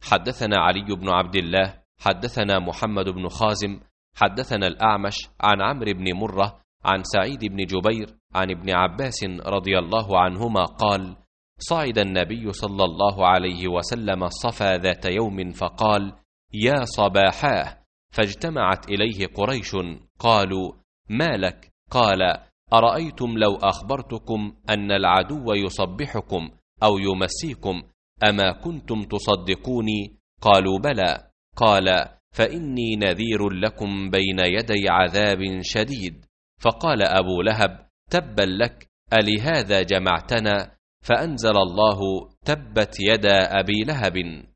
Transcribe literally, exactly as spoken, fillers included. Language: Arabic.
حدثنا علي بن عبد الله حدثنا محمد بن خازم حدثنا الأعمش عن عمرو بن مرة عن سعيد بن جبير عن ابن عباس رضي الله عنهما قال: صعد النبي صلى الله عليه وسلم الصفا ذات يوم فقال: يا صباحاه، فاجتمعت إليه قريش قالوا: ما لك؟ قال: أرأيتم لو أخبرتكم أن العدو يصبحكم أو يمسيكم أما كنتم تصدقوني؟ قالوا: بلى. قال: فإني نذير لكم بين يدي عذاب شديد. فقال أبو لهب: تبا لك، ألهذا جمعتنا؟ فأنزل الله: تبت يدا أبي لهب